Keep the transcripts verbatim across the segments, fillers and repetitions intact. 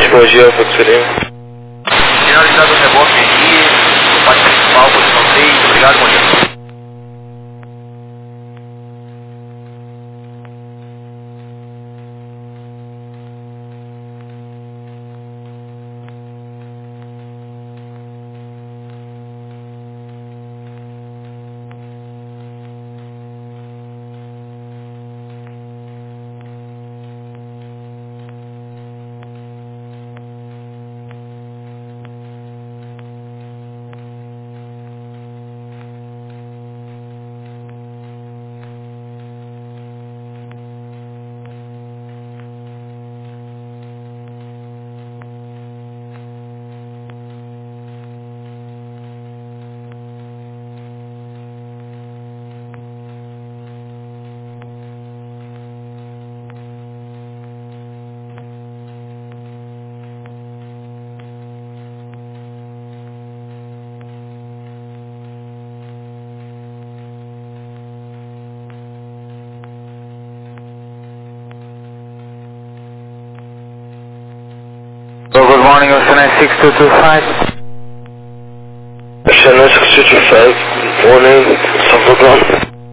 Morfologia Alfa Sereno. Finalizado o reboque aqui, no parte principal, posição seis, obrigado, bom dia. So good morning, Ocean six two two five. Ocean six two two five, good morning, South Ground.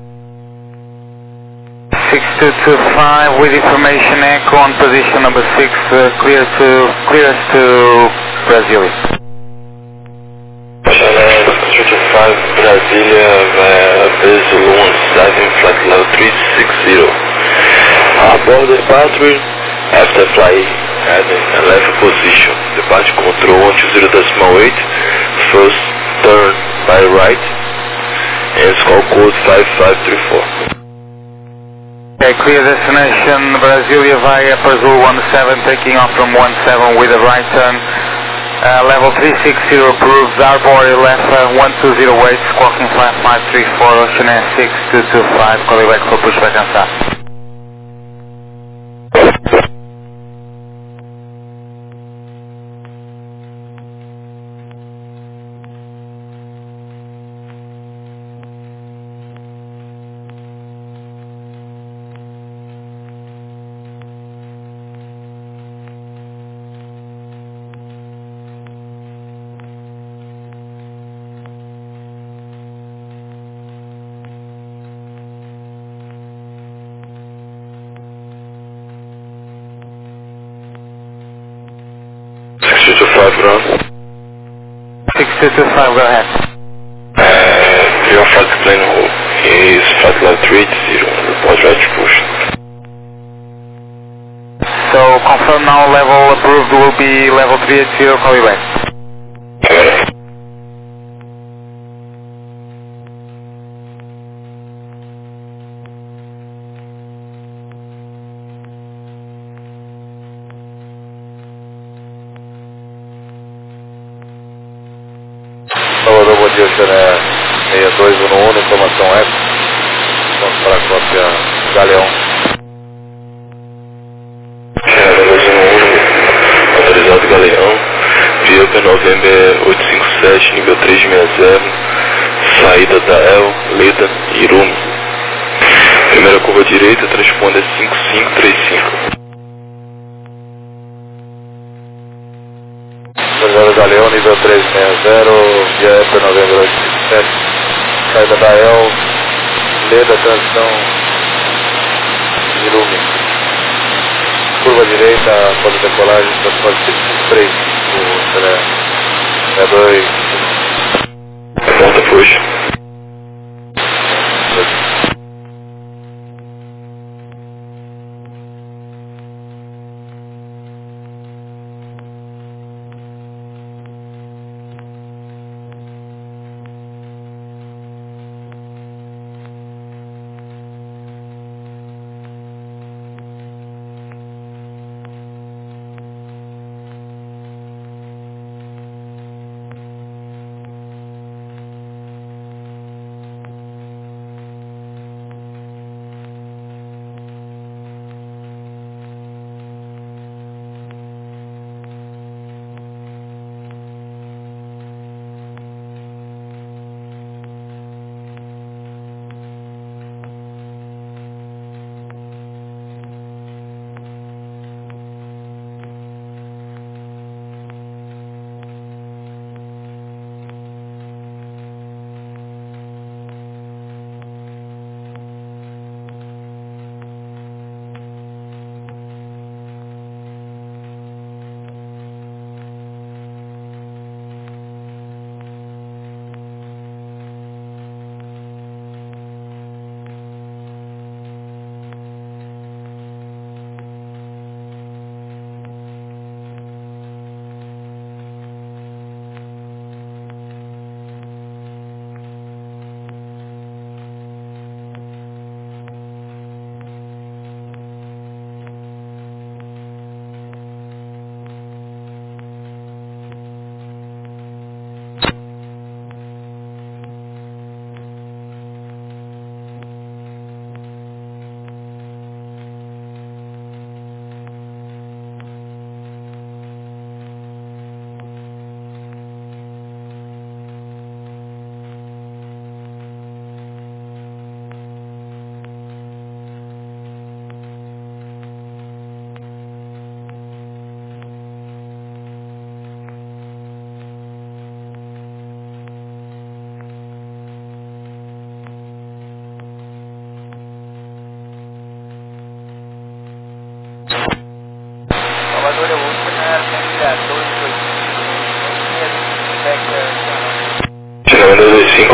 six two two five with information echo on position number six, uh, clear to, clearance to Brasilia. Ocean six two two five, Brasilia, uh, base one, diving flight level three six zero. Aboard the departure, after flight heading and left position, departure control one two zero decimal eight, first turn by right, and call code five five three four. Okay, clear destination Brasilia via Azul one seven, taking off from one seven with a right turn, uh, level three six zero approved, Arbor left uh, one two zero weight, squawking five five three four, Ocean six two two five, calling back for pushback and stop. six two two five, ground. six two two five, go ahead. Uh, your flight plane hold is flight level three eight zero, report right push. So confirm now, level approved will be level three eight zero, call you back. Okay. Salvador, bom dia, Ocean seis dois um um, informação eco. Vamos para a cópia Galeão. Autorizado Galeão, via P November oito cinco sete, nível três seis zero, saída da El, Leda, Irumi. Primeira curva direita, transponder cinco cinco três cinco. Autorizado Galeão, nível três seis zero, via P November oito cinco sete, saída da El, Leda, transição Irumi. Curva direita, pode decolagem, transporte cinco três cinco, é dois. Porta push.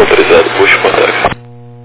autorizado, puxa o contato.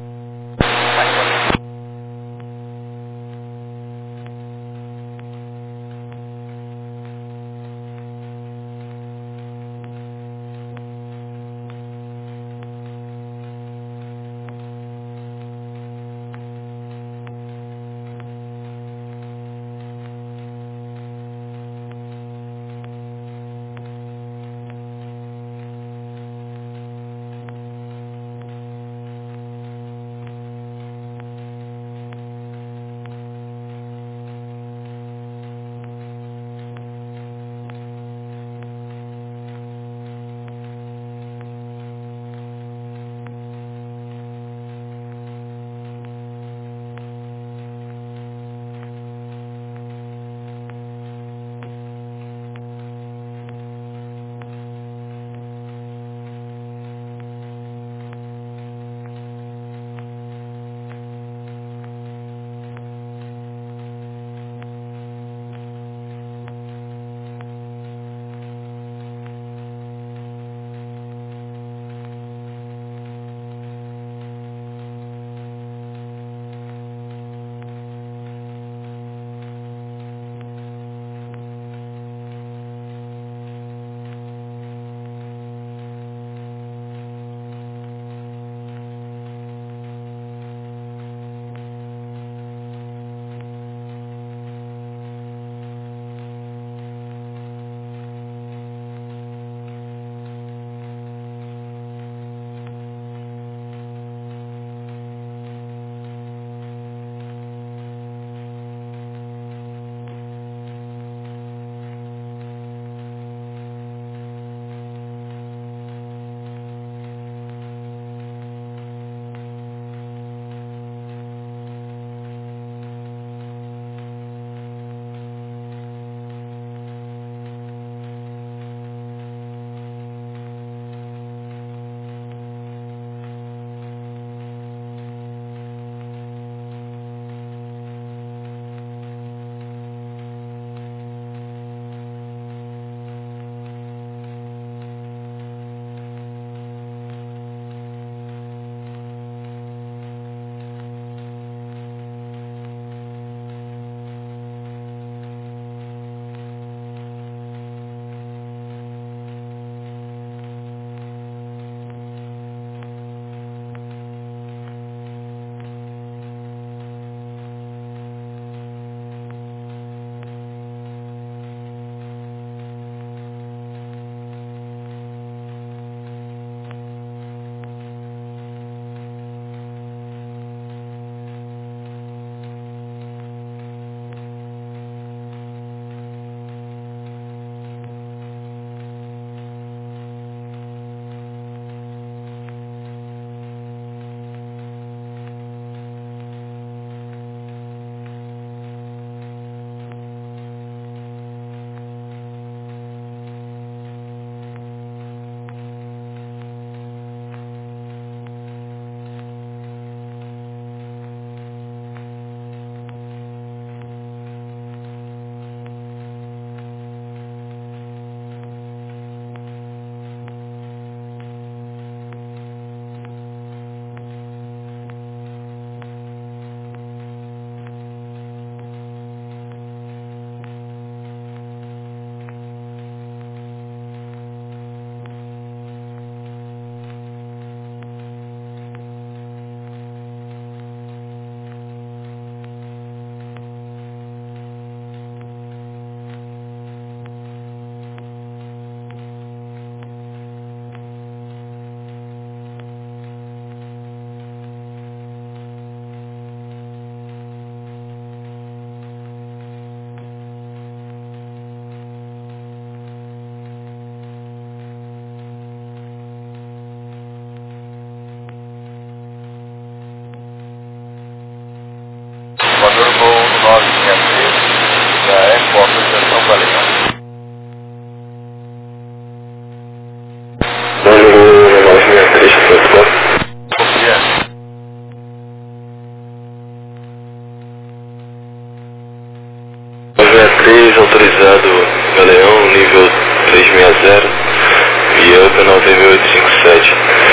três, autorizado Galeão, nível trezentos e sessenta, e Up nove oito cinco sete.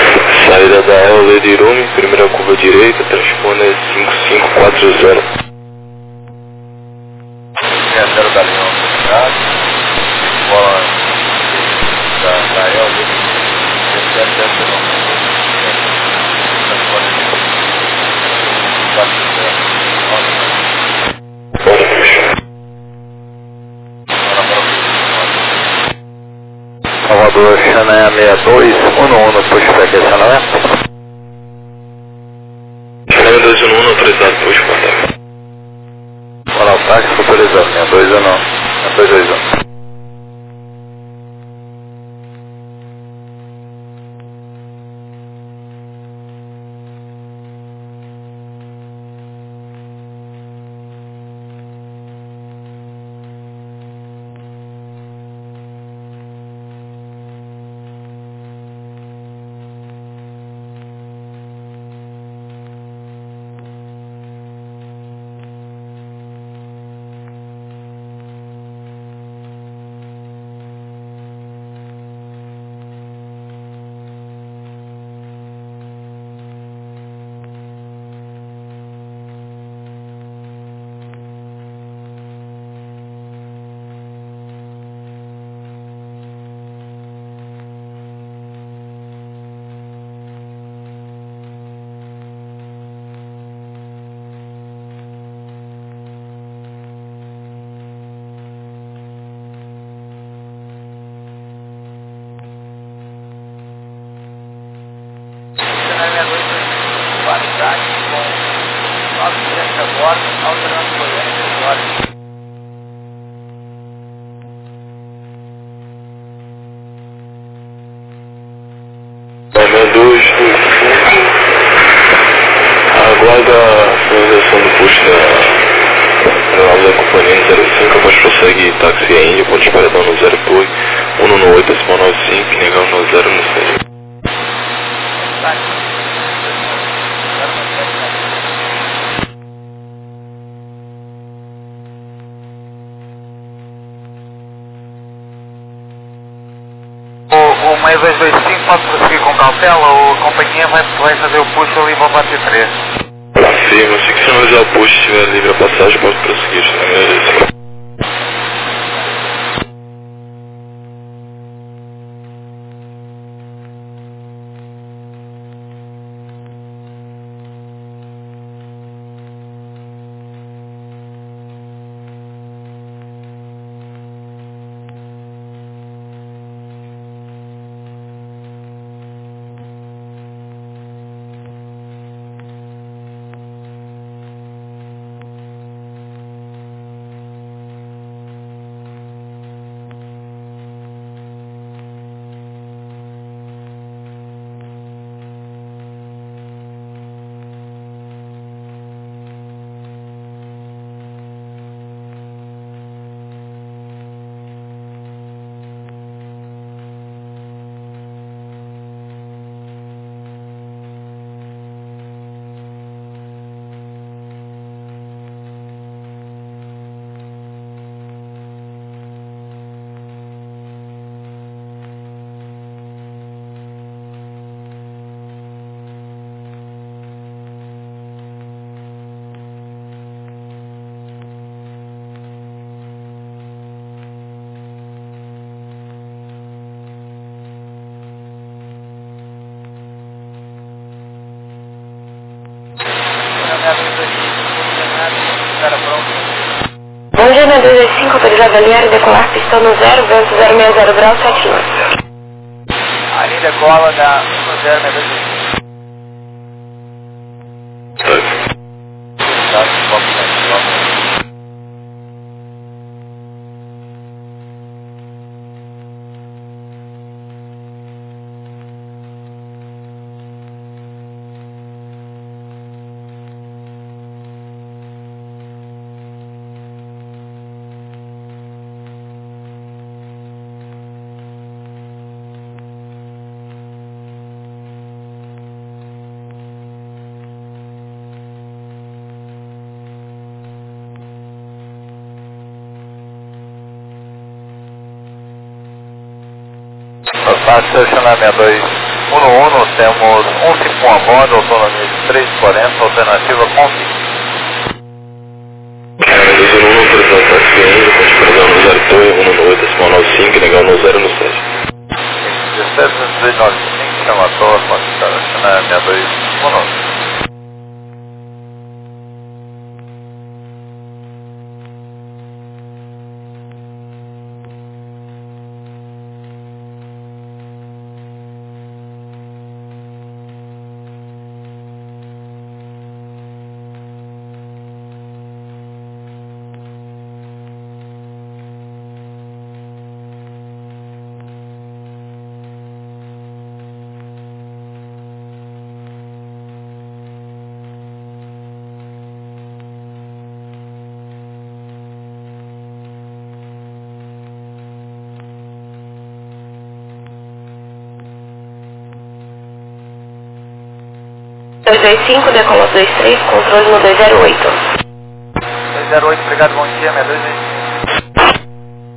Saída da El Lady Room, primeira curva direita, transponder cinco cinco quatro zero. zero da linha obrigado. Bola da, da El Lady Room. Salvador, Xané seis dois um um, pushback, Xané. Xané dois um um, autorizado, pushback. Olá, o táxi autorizado, seis dois um um, dois dois um. Qualidade com nove sete agora, alterando Goiânia agora. seis dois dois cinco. Aguarda a finalização do push da nova da companhia zero cinco, após prossegue táxi a Índia, ponto de paredão no zero dois, um no oito, decimal nove cinco, negão no zero no seis. O seis dois dois cinco pode prosseguir com cautela, ou a companhia vai, vai fazer o push ali para o T três. Afirma, se que finalizar o push, estiver livre a passagem, pode prosseguir, se não merece. Bom dia, meu dois dois cinco, autorizado a alinhar e decolar, pistão no zero, vento zero seis zero grau, sete nove. Ali decola da um zero seis dois cinco. Passa o seis dois um um, temos um cinco um a bordo, autonomia de três e quarenta, alternativa com vinte. Medusa no um, autorizado táxi ainda, com expressão no zero dois, um no oito, decimal nove cinco, legal no zero no sete. dezessete, vinte e nove, cinco, chama a torre, quantificada, China sessenta e dois, um nove. dois dois cinco, decola dois três, controle no dois zero oito. dois zero oito, obrigado, bom dia, sessenta e dois, vinte e cinco.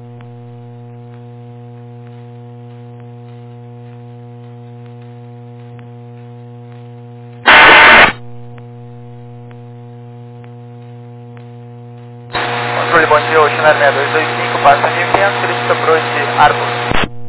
Controle, bom dia, Oceanar sessenta e dois, vinte e cinco, passa mil e quinhentos, solicita por hoje, Arbor.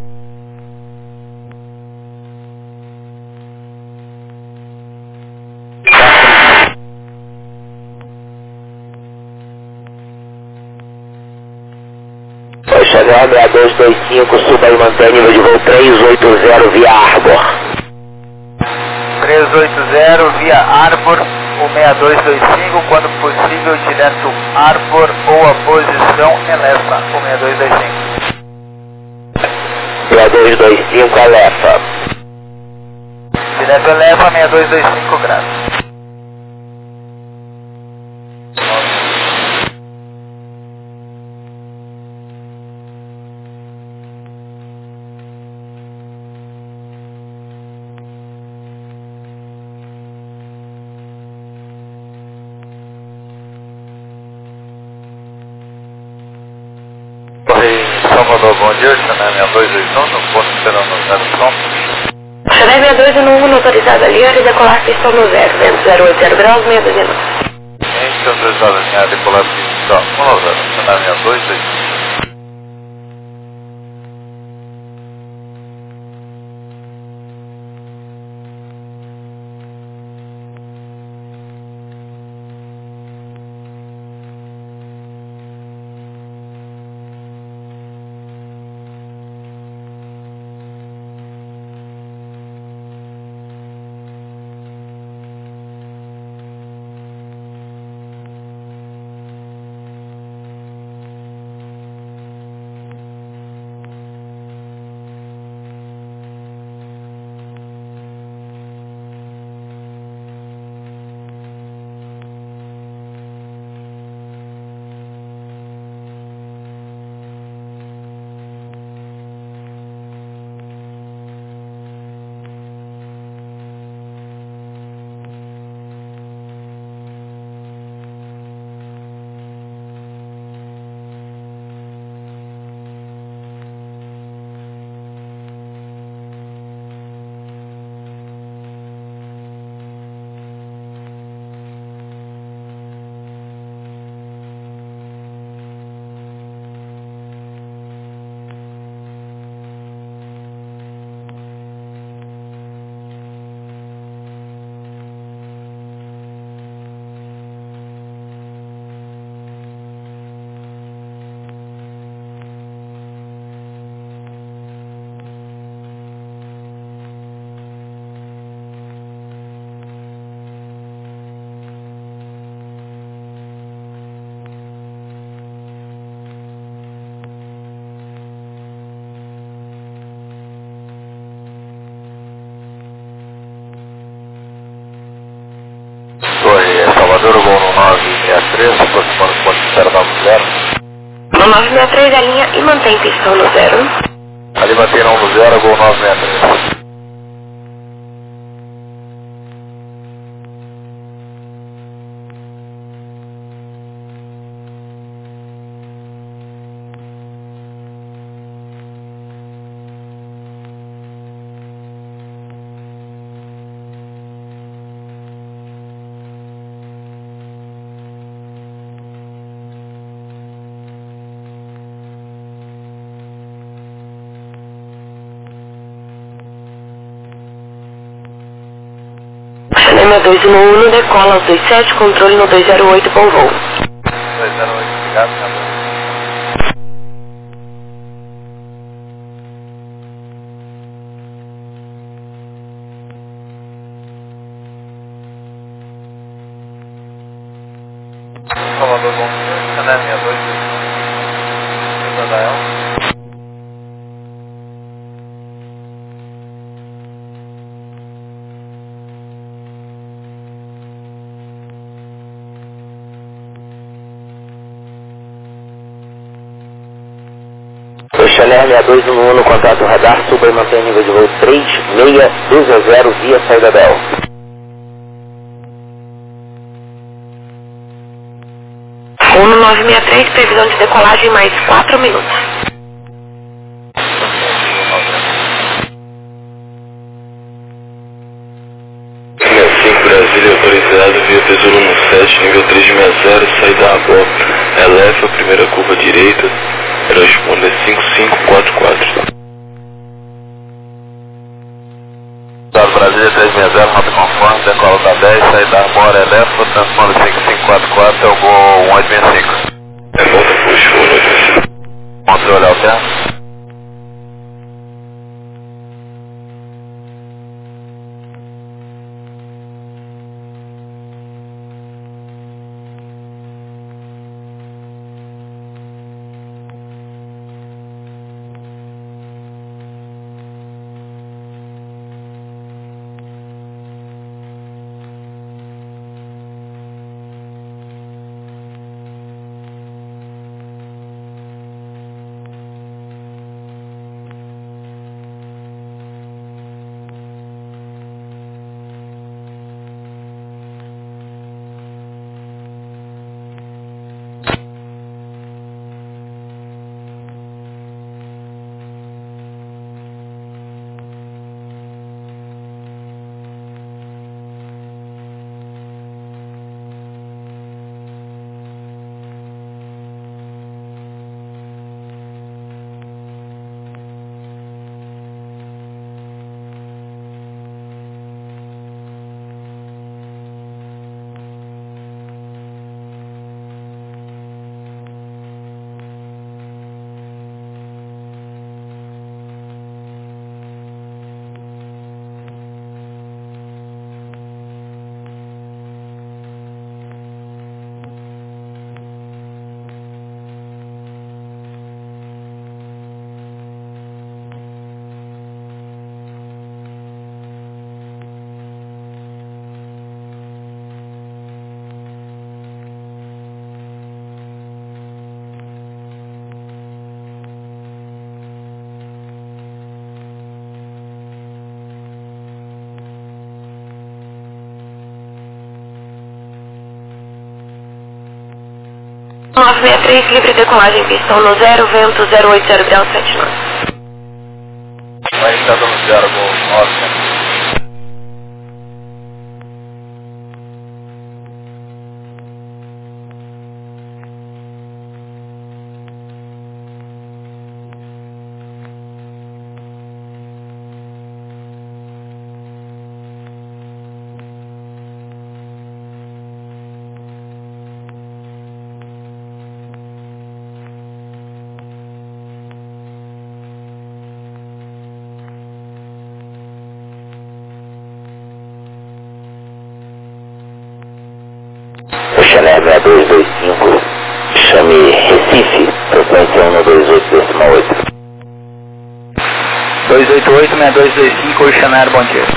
Chanel sessenta e dois vinte e cinco, suba e mantém nível de voo trezentos e oitenta via Arbor. trezentos e oitenta via Arbor, o sessenta e dois vinte e cinco, quando possível, direto Arbor ou a posição Elefa, o sessenta e dois vinte e cinco. sessenta e dois vinte e cinco, Elefa. Direto Elefa, sessenta e dois vinte e cinco graus. Salvador, bom dia, Chanel sessenta e dois vinte e um, no ponto esperando no zero som. Chanel sessenta e dois no um, autorizado a liar e decolar pistão no zero, vento zero oito zero graus, meia dúzia nove. Gente, autorizado a liar e decolar pistão no zero, Chanel sessenta e dois vinte e um. Salvador, voo no nove seis três, aproximando o ponto de zero nove zero. No nove seis três, a linha e mantém pistão no zero. Ali mantenham no zero, voo nove seis três. dois um um, decola aos dois sete, controle no dois zero oito, bom voo. dois zero oito, obrigado, minha dois. Salvador, bom dia, Chanel meia dois dois um, Israel. Chanel meia dois um um no contato radar, suba e mantém nível de voo três seis dois zero via saída Bell. um nove seis três, previsão de decolagem mais quatro minutos. cinco Brasília, autorizado via Tesouro um sete, nível três seis zero, saída a bordo. Elefa, primeira curva direita, responder cinco cinco quatro quatro. Brasília três seis zero, rota conforme, decola da dez, saída Arbor, Elefa, transponder cinco cinco quatro quatro, é o gol um oito seis cinco. É volta push, um oito seis cinco. Controle alterno. nove seis três, livre decolagem, pistão no zero, vento zero oito zero grau sete nove. Vai estar dando zero, gol nove. Chanel meia dois dois cinco, chame Recife, frequência um dois oito decimal oito. dois oito oito, seis dois dois cinco, Chanel, bom dia.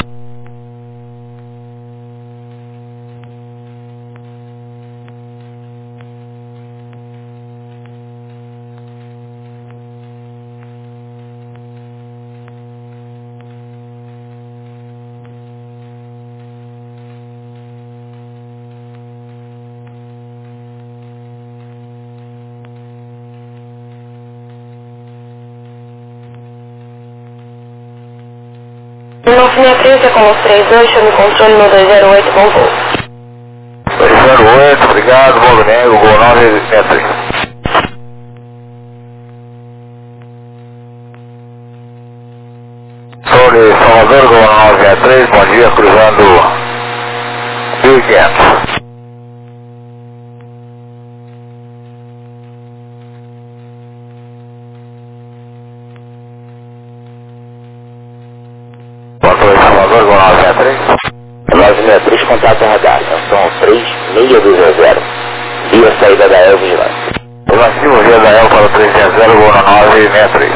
nove seis três, decola três dois, chame controle no dois zero oito, bom voo. dois zero oito, obrigado, voo domingo, gol nove seis três. Sou de Salvador, gol nove seis três, bom dia, cruzando quieto. Controle Salvador, Gol nove seis três. nove seis três, contato radar, Sanção três seis dois zero. Via saída da El Vigilante. Vacilo, via da El para o três seis zero, Gol nove seis três.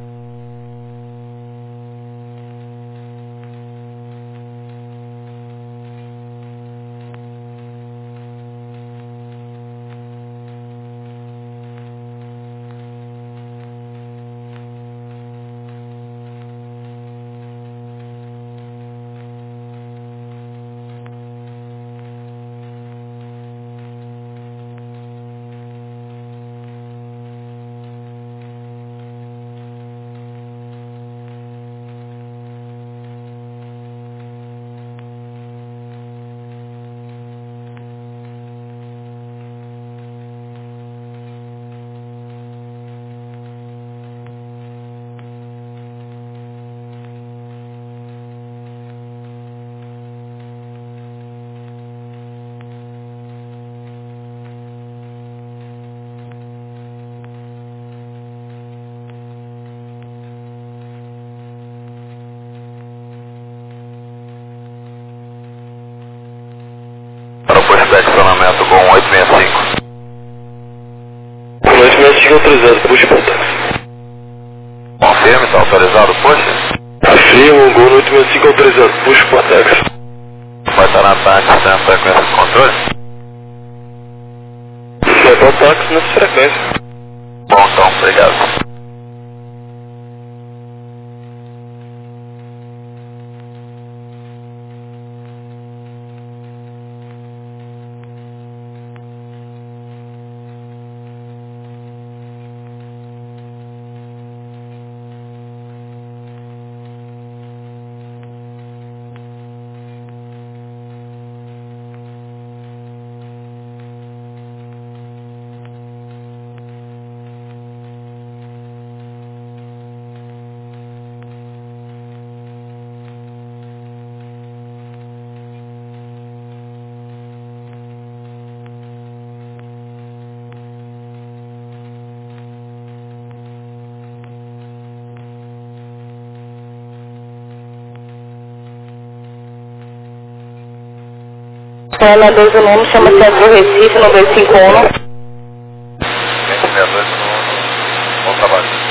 Estacionamento Gol oito seis cinco. oito seis cinco autorizado, puxa para táxi. Confirme, está autorizado, puxa. Afirmo, Gol oito seis cinco autorizado, puxa para táxi. Vai estar na táxi sem frequência de controle? Vai para o táxi nessa frequência. Bom, então, obrigado. Ela dois o nome, chama Centro Recife, no dois cinco um. seis seis dois no... Bom trabalho.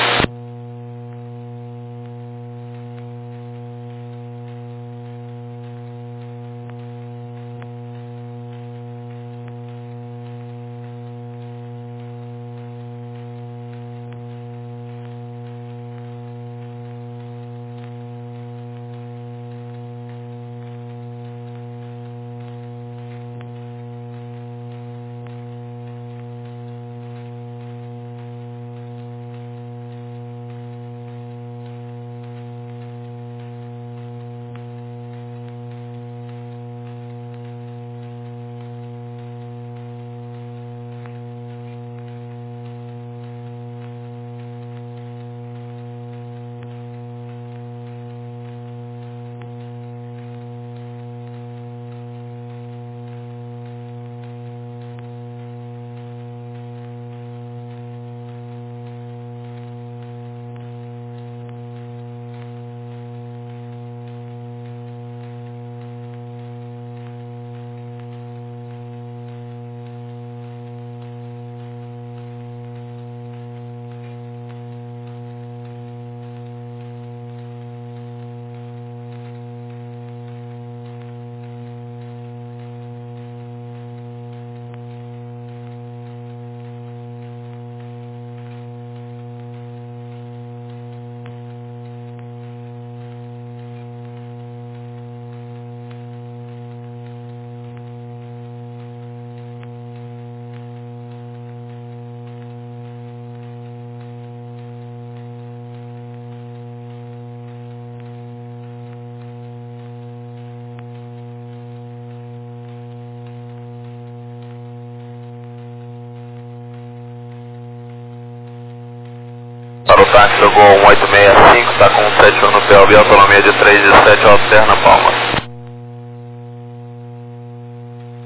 Para o táxi do Gol um oito seis cinco, está com um sete um no P L B, autonomia de três e sete, alterna Palmas.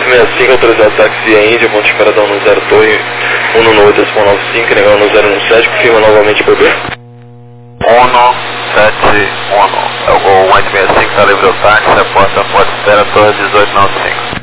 sessenta e cinco, autorizado táxi a Índia, ponto de paradão no zero Torre, um no oito ponto nove cinco, negão no zero um sete, confirma novamente por B. um sete um, é o Gol oito seis cinco, está livre o táxi, aposta a porta espera, Torre dezoito noventa e cinco.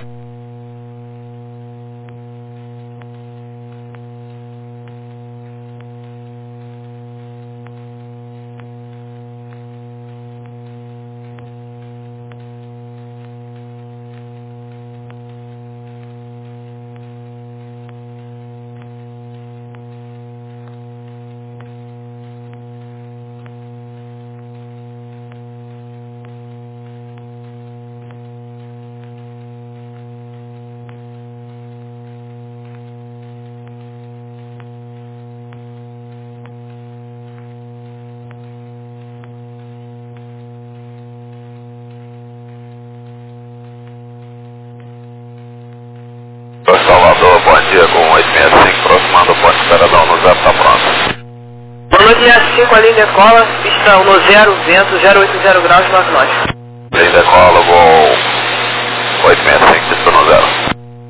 Salvador, bom dia, com oito seis cinco, aproximando o ponto de paradão no zero, tá pronto. Boa noite, sessenta e cinco, ali decola, pista no zero, vento zero oito zero graus, norte norte. Linha decola, Gol oito seis cinco, pista no zero.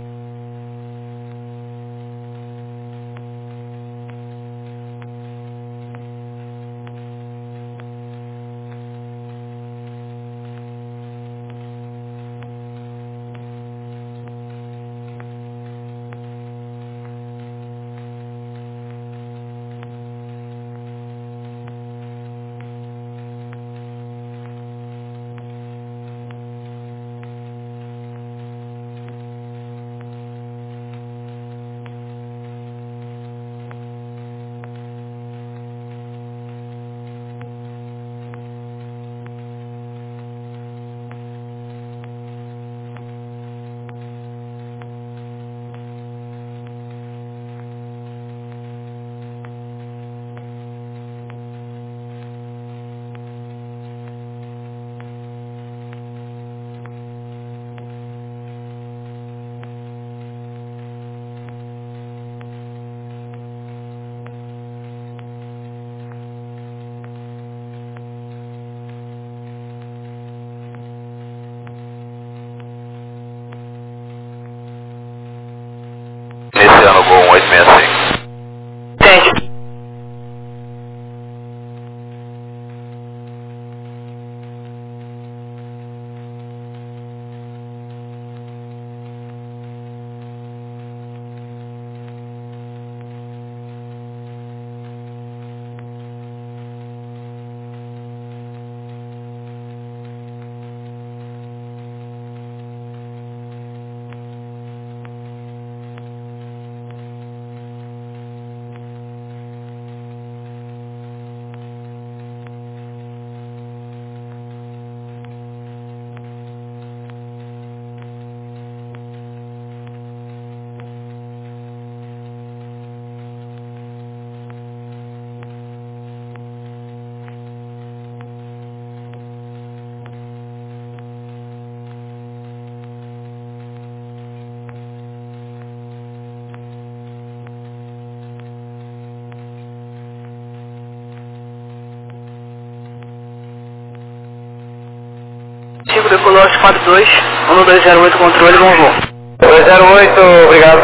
Iniciando o Gol oito seis cinco. Entende? cinco, decolou quatro dois, um dois zero oito, controle, bom voo. dois zero oito, obrigado.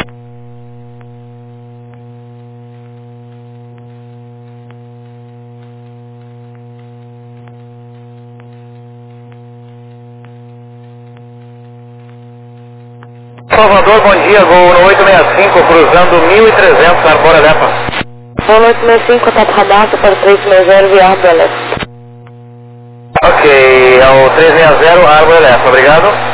Salvador, bom dia, Gol no oito seis cinco, cruzando mil e trezentos, Arbor Elefa. Gol oito seis cinco, contato radar, para três seis zero, via Arbor Elefa. Ok, é o três seis zero, Arbor Elefa, obrigado.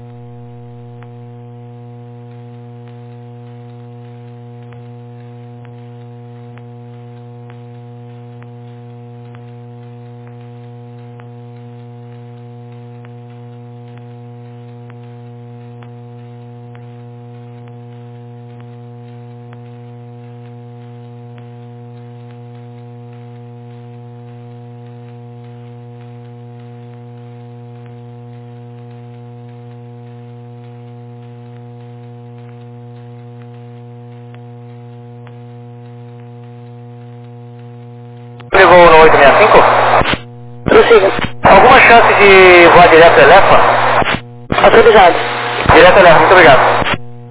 Pegou no oito seis cinco? Prossiga. Alguma chance de voar direto Elefa? Autorizado. Direto olhar, muito obrigado.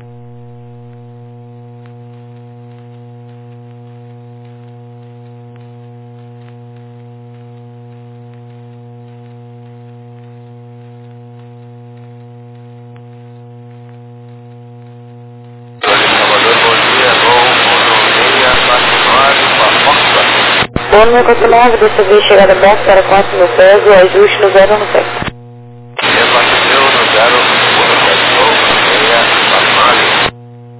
Bom, meu quatro nove, dessa vez chegada box para quatro no peso, ajuste no zero no sete. Bateu no zero, no sete, meia, quatro,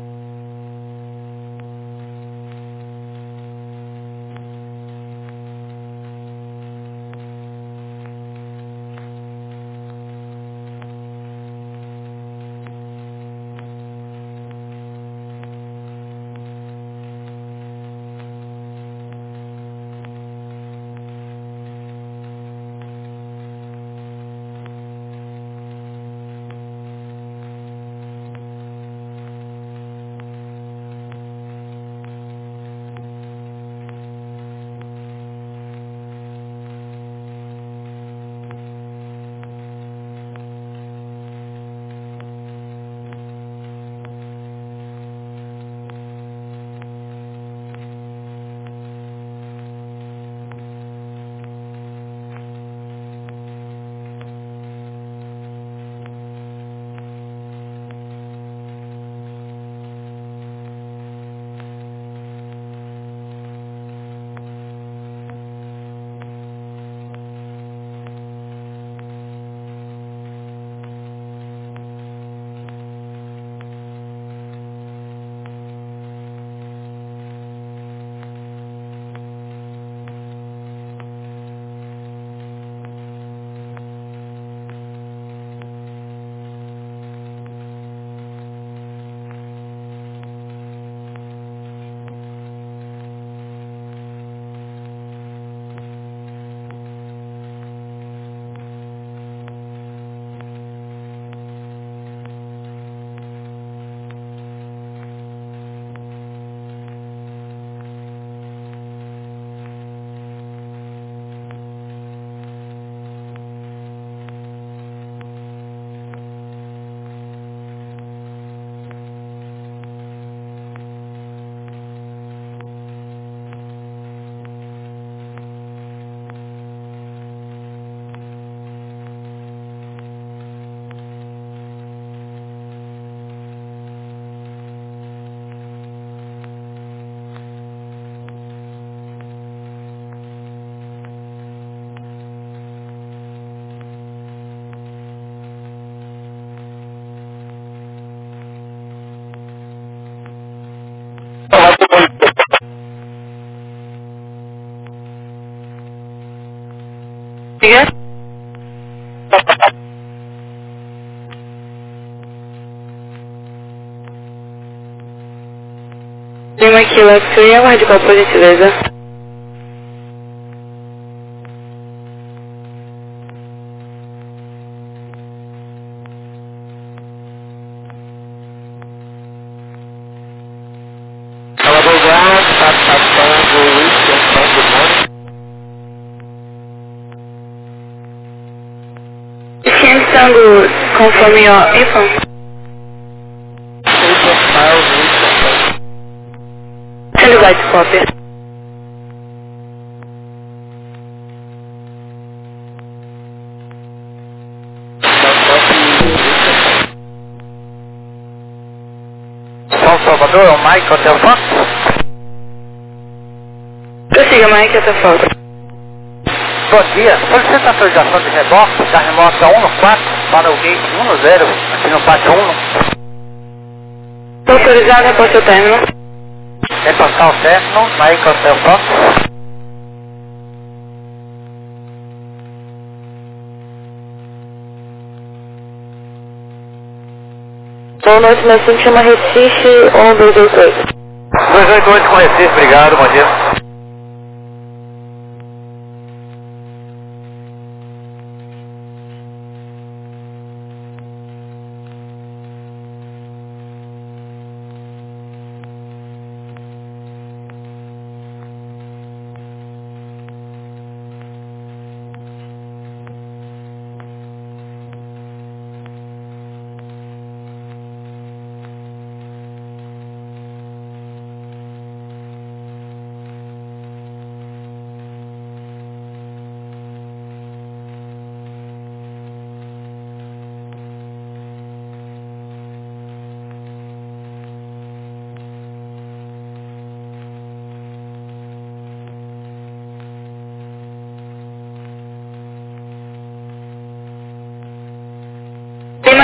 Diga? Lima Kilo X-Ray, aguarde qual por gentileza? Tango, confirm your info. Send a right copy. São Salvador, é o Mike Hotel Fox? Prossiga, Mike, essa foto. Bom dia, solicito a autorização de reboque da remota um no quatro para o gate um no zero, aqui no pátio um. Autorizado, reposta o término. Repassar o término, Mike Hotel Fox. Boa noite, meu sim chama Recife, um dois oito oito. dois oito oito com Recife, obrigado, bom dia.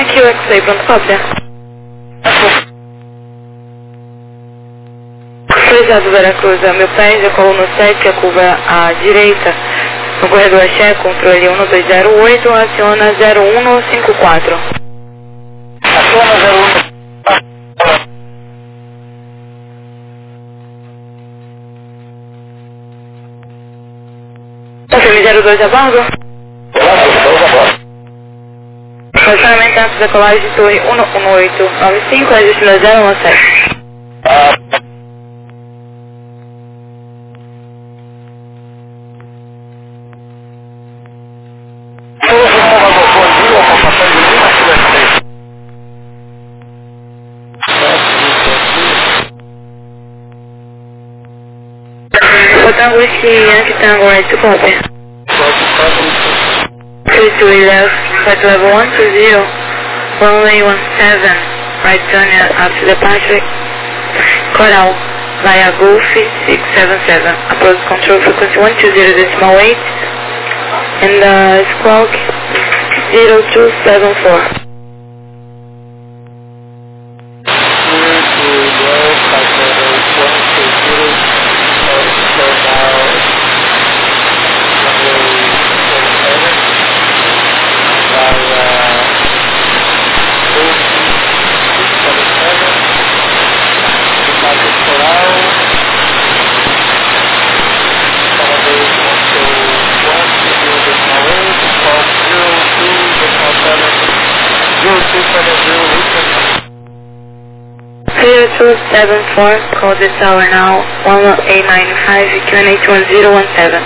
Q X-Ray, pronto, cópia. Prezado Veracruz, meu pé, já coluna sete, a curva à direita. No corredor Axé, controle um dois zero oito, aciona zero um cinco quatro. Aciona zero um. Confirme zero dois a bordo. Posicionamento antes da colagem de torre um um oito nove cinco, ajuste no zero um sete. Tango Whiskey Yankee Tango right to copy. three two left, flight level one two zero, runway one seven, right turn after departure, Coral, via Golf six seven seven, approach control frequency one two zero decimal eight, and uh, squawk zero two seven four. zero two seven four, call this tower now, one eight nine five, Q N H one zero one seven.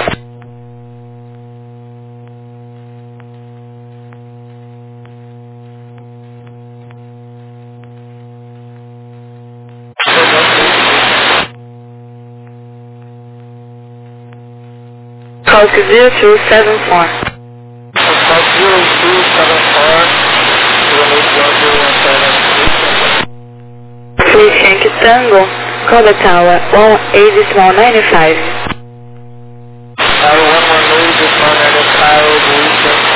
Call zero two seven four. Call zero two seven four, Q N H one zero one seven. Please Yankee Tango, call the tower, one eight decimal nine five. Tower one one eight decimal nine five, Lucia.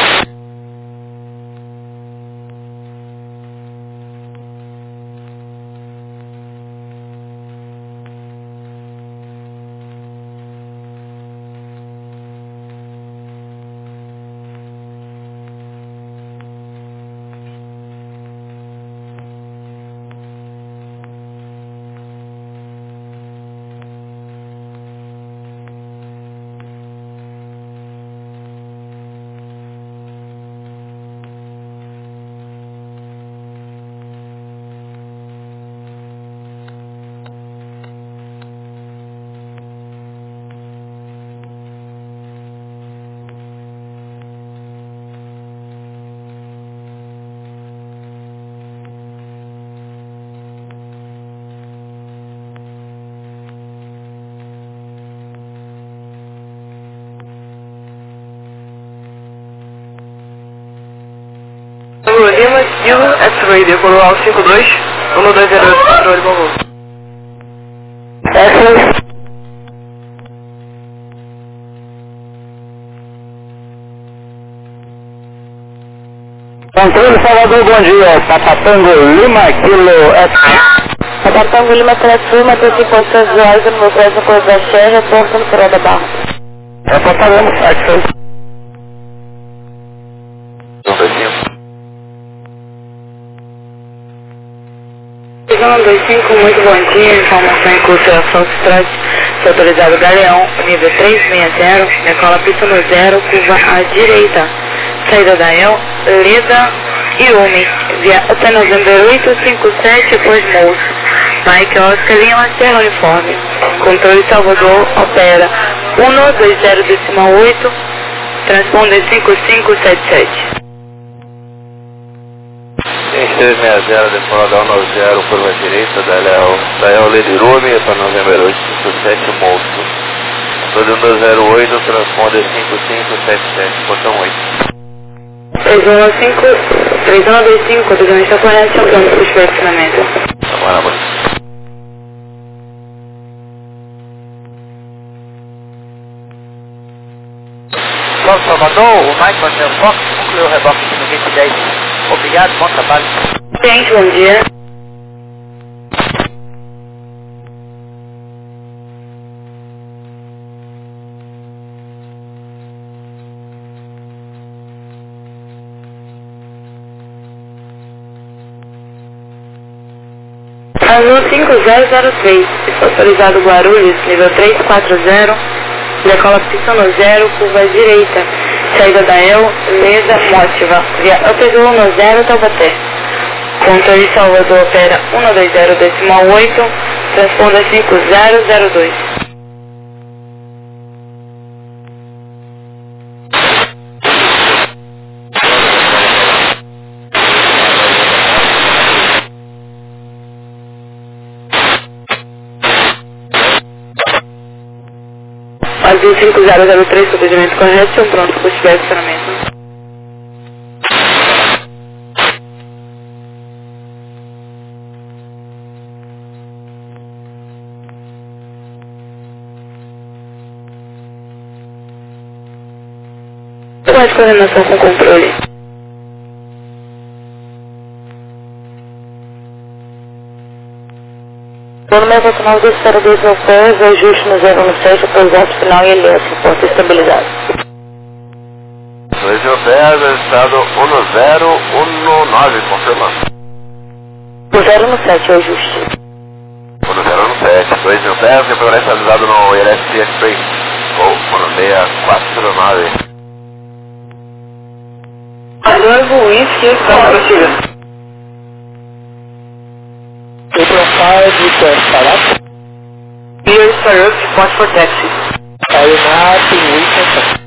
Lima, Kilo, X-Ray, decolou ao cinco dois, um dois zero oito, controle, bom voo. X-Ray. Controle Salvador, bom dia. Papatango Lima, Kilo, X-Ray. Papatango Lima, Telefone, Matheus cinco pontos visuais, no meu prédio, no corredor da Xé, retorno no Correio da Barra. Reportaremos, X-Ray. um dois cinco, muito bom dia, informação em curso da Foxtrot, sou autorizado Galeão, nível três seis zero, decola pista no zero, curva à direita, saída da El, Leda e Umi, via até November oito cinco sete, após Moço, Mike Oscar Lima, Serra Uniforme, controle Salvador, opera um dois zero decimal oito, transponder cinco cinco sete sete. três seis zero, decolada um nove zero, curva direita, da El, da El Ledirume, para November oito cinco sete, Moço. Controle um dois zero oito, transponder cinco cinco sete sete, portão oito. três um cinco, três um dois cinco, do Grande Japonês, chamando para o estacionamento. Vamos lá, mano. Salvador, o Mike Marcelo Fox, concluiu o reboque aqui no vinte dez. Obrigado, bom trabalho. Gente, bom dia. Alô cinco zero zero três, está autorizado Guarulhos, nível três quatro zero, decola pista no zero, curva direita, saída da El, Leda, Mótiva, via Upper no zero, Taubaté. Controle Salvador opera um dois zero decimal oito, transponda cinco zero zero dois. Azul cinco zero zero três, procedimento correto, estão prontos para estiver estacionamento. Mais coordenação com controle. Plano nacional de esfera dois mil pés, ajuste no zero um sete, pousado final e L S, porta estabilizado. dois mil pés, estado um zero um nove, confirmando. O zero um sete, ajuste. um zero um sete, dois mil pés, que permanece atualizado no I L S Express, ou um seis quatro nove. Alô, Whisky, prossiga. O profile de Pará. Here is Farouk, report for taxi. Aeronave, Wilson.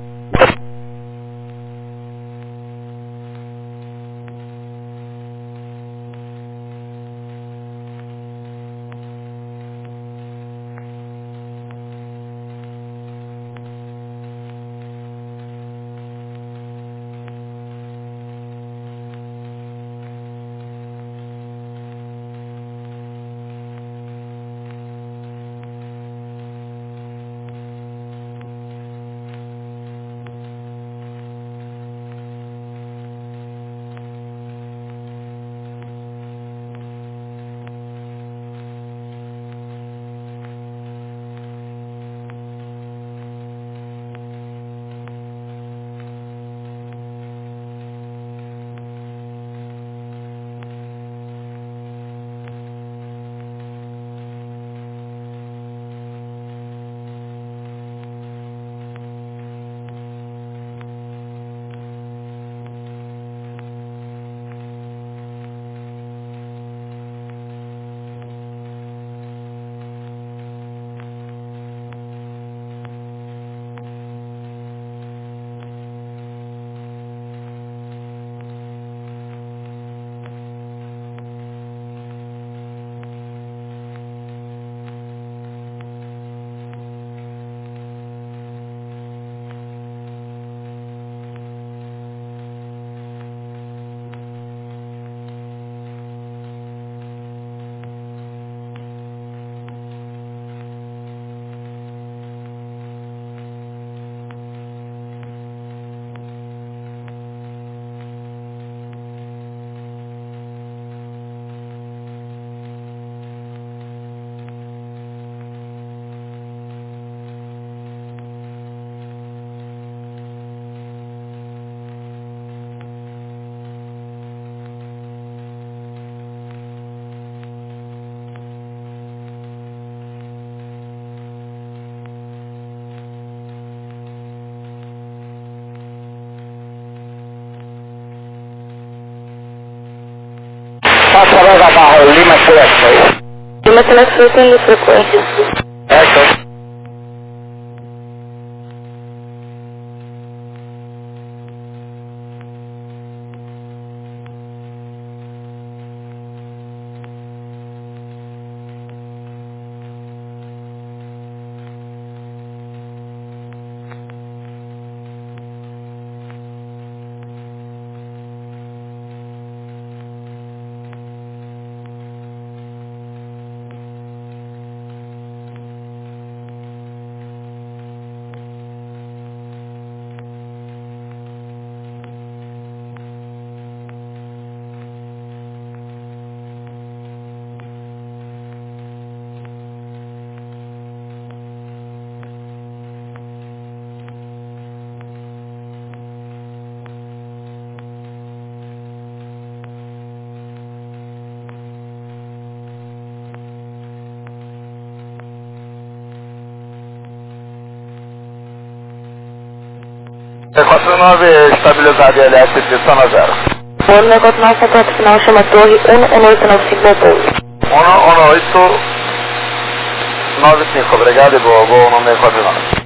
Passa da barra, Lima Celeste. Lima Celeste tem frequências. É, então. quatro nove estabilizado em L S, pista na zero. Bolo seis quatro nove, contato final, chama torre um um oito nove cinco, meu pouso. um um oito nove cinco, obrigado e boa, gol no seis quatro nove.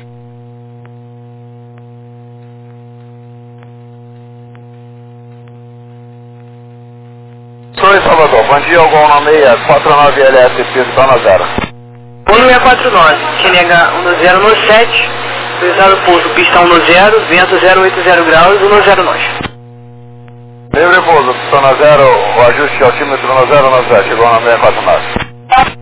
Oi, Salvador, bom dia, gol no seis quatro nove L S, pista na zero. Bolo seis quatro nove, Q N H um zero no sete, utilizado pouso, pista um zero, vento zero oito zero graus, um zero nós. Livre pouso, pista na zero, o ajuste altímetro no zero no sete, gol no seis quatro nove.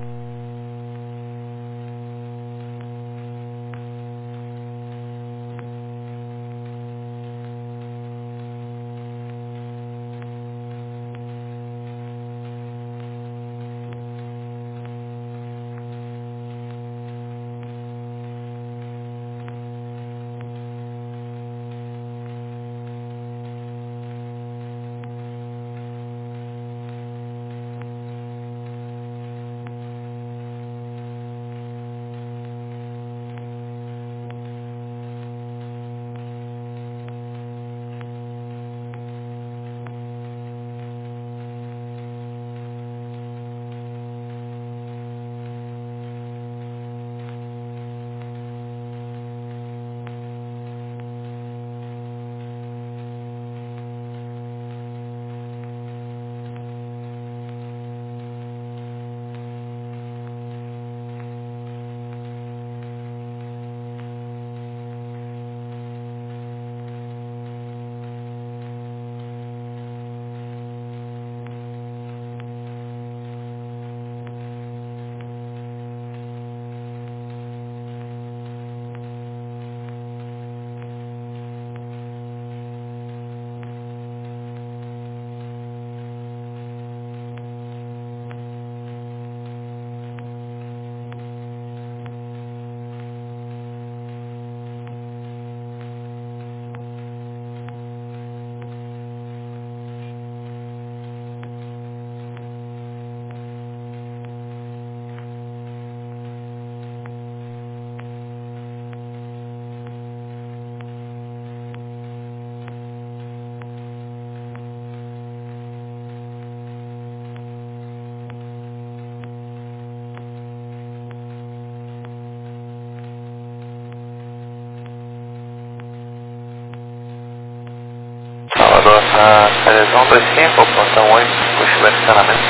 Salvador, a três um dois cinco, plantão oito, puxa o estacionamento.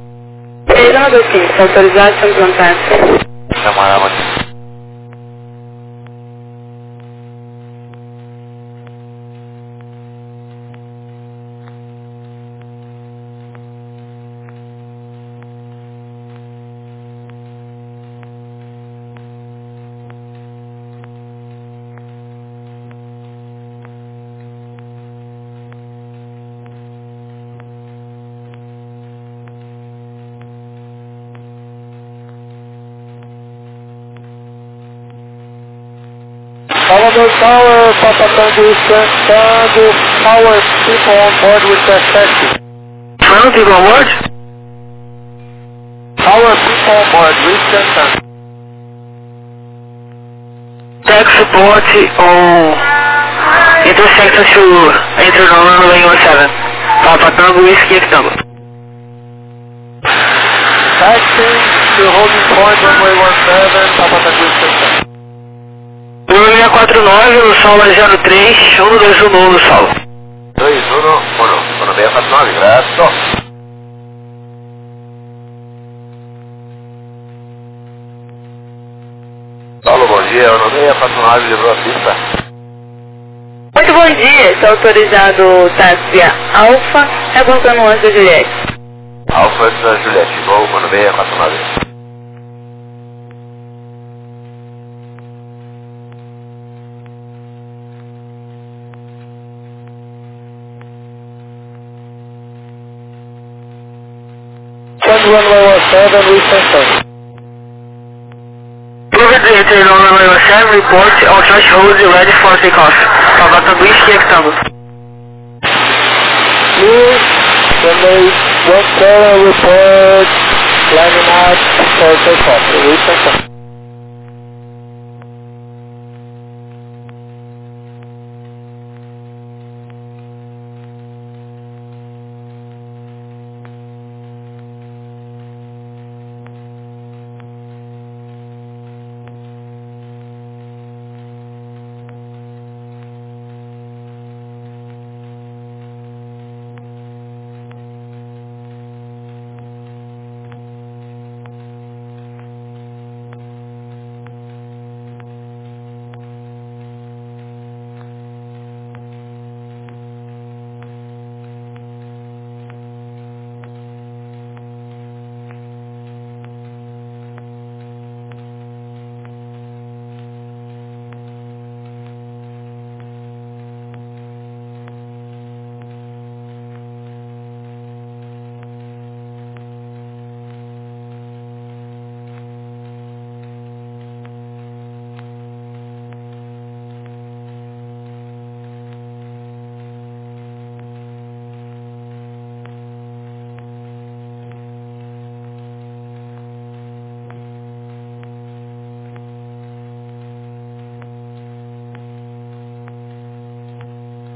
três um dois cinco, autorizado, estamos plantados. Demorava aqui. Salvador Tower, Papa Tango Eastern, Tango, power, people on board with that taxi. Mano, people on board? Power, people on board, Eastern Tango. Tech support on intersection to enter runway one seven. Papa Tango Whiskey X Tango. Taxi to holding point, runway one seven, Papa Tango Eastern Tango. Bolo seis quatro nove, no solo zero três, um dois um no solo. dois um um, no seis quatro nove, graças. Paulo, bom dia, o seis quatro nove livrou a pista. Muito bom dia, está autorizado táxi Alfa, revoltando antes da Juliette. Alfa da Juliette, gol, no seis quatro nove. Runway one seven, Eastern Tango. Moving enter runway one seven, report on threshold ready for takeoff. Papa Tango Whiskey X Tango. Please, runway one seven, report, landing out for takeoff, Eastern Tango.